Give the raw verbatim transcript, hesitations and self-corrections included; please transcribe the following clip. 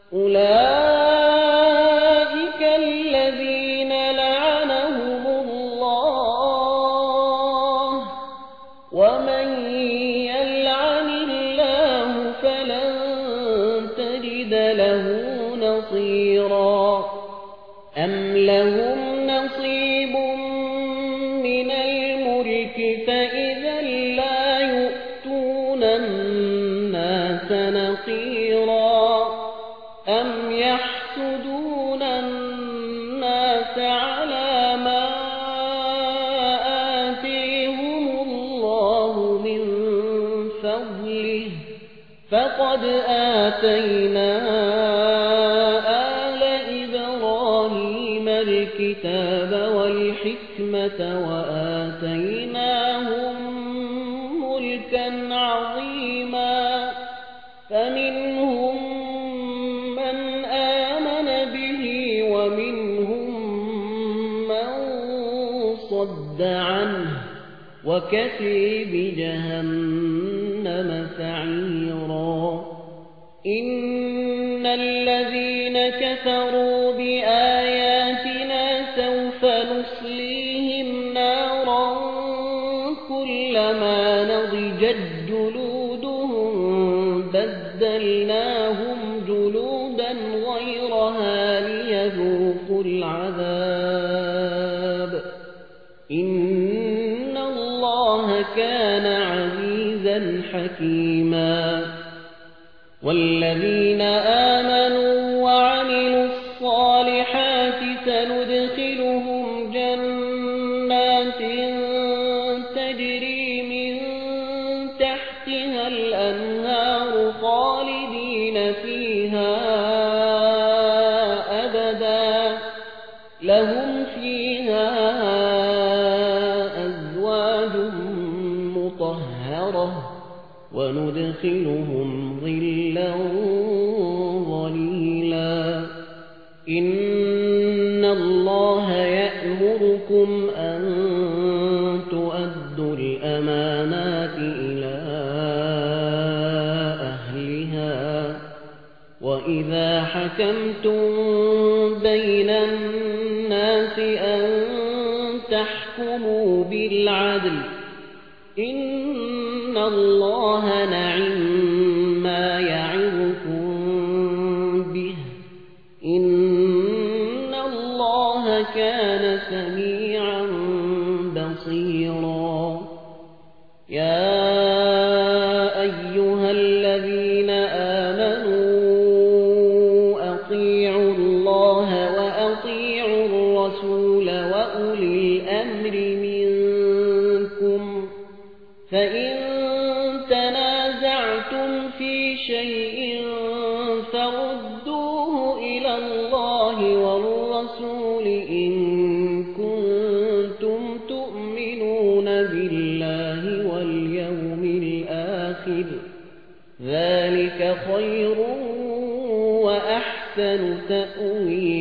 أولئك الذين لعنهم الله ومن يلعن الله فلن تجد له نصيرا أم لهم نصيب من الملك فإذا لا يؤتون الناس نقيرا أم يحسدون الناس على ما آتيهم الله من فضله فقد آتينا آل إبراهيم الكتاب والحكمة وآتيناهم ملكا عظيما فمنهم من آمن به ومنهم من صد عنه وكفى بجهنم سعيرا إن الذين كفروا بآياتنا سوف نصليهم نارا كلما نضجت جلودهم بدلناهم جلودا غيرها ليذوقوا العذاب إن الله كان عزيزا حكيما والذين آمنوا وعملوا الصالحات سندخلهم جنات تجري من تحتها الأنهار خالدين فيها أبدا لهم فيها أزواج مطهرة وندخلهم ظلا ظليلا إن الله يأمركم أن تؤدوا الأمانات إلى أهلها وإذا حكمتم بين الناس أن تحكموا بالعدل إن الله نعم يعظكم به إن الله كان سميعا بصيرا يا أيها الذين آمنوا أطيعوا الله وأطيعوا الرسول وأولي الأمر منكم فإن تنازعتم في شيء فردوه إلى الله والرسول إن كنتم تؤمنون بالله واليوم الآخر ذلك خير وأحسن تأويلا